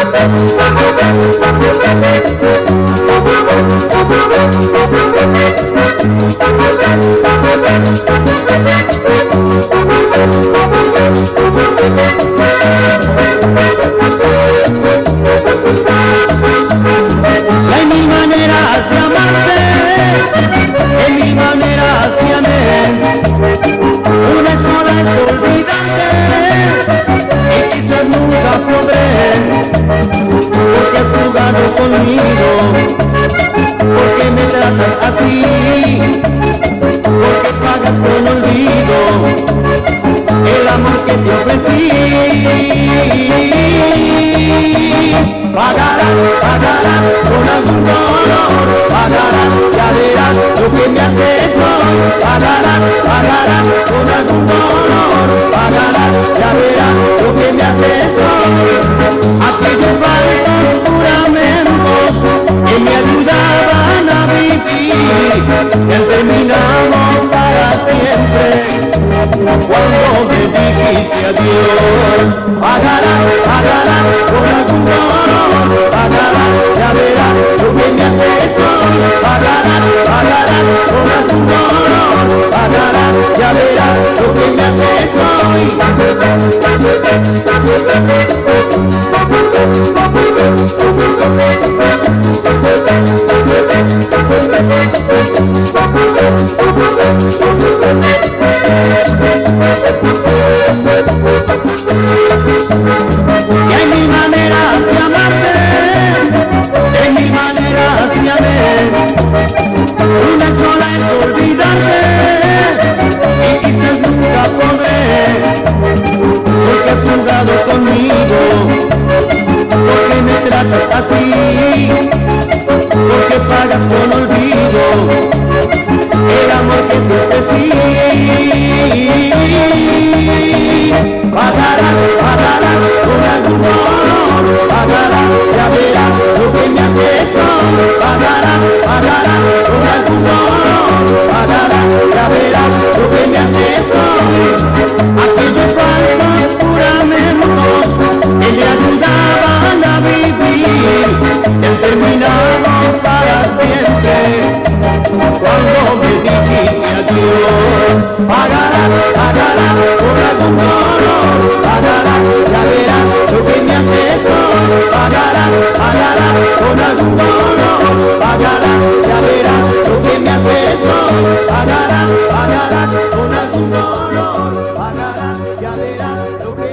Hay mil maneras de amarse, hay mil maneras de amar. Una sola es olvidarte y quizás nunca podré, porque has jugado conmigo, porque me tratas así, porque pagas con olvido el amor que te ofrecí. Pagarás, pagarás con algún dolor, pagarás, ya verás lo que me haces hoy. Pagarás, pagarás con algún dolor, pagarás, ya verás lo que me haces hoy. Aquellos falsos juramentos que me ayudaban a vivir, que han terminado para siempre cuando me dijiste adiós. Pagarás, pagarás con algún dolor, pagarás, ya verás lo que me haces hoy. Pagarás, pagarás con algún dolor, pagarás, ya verás lo que me haces hoy. Y hay mil maneras de amarse, hay mil maneras de amar. Una sola es olvidarte y quizás nunca podré, porque has jugado conmigo, porque me tratas así, porque pagas con olvido el amor que te ofrecí. Pagarás, pagarás con algún dolor, pagarás, ya verás lo que me haces hoy. Pagarás, pagarás con algún dolor, pagarás, ya verás lo que me haces hoy. Aquellos falsos juramentos que me ayudaban a vivir, que han terminado para siempre cuando me dijiste adiós. Pagarás, pagarás con algún dolor, pagarás, ya verás lo que me haces hoy. Pagarás, pagarás con algún dolor, pagarás, ya verás lo que me haces hoy. Pagarás, pagarás con algún dolor, pagarás, ya verás lo que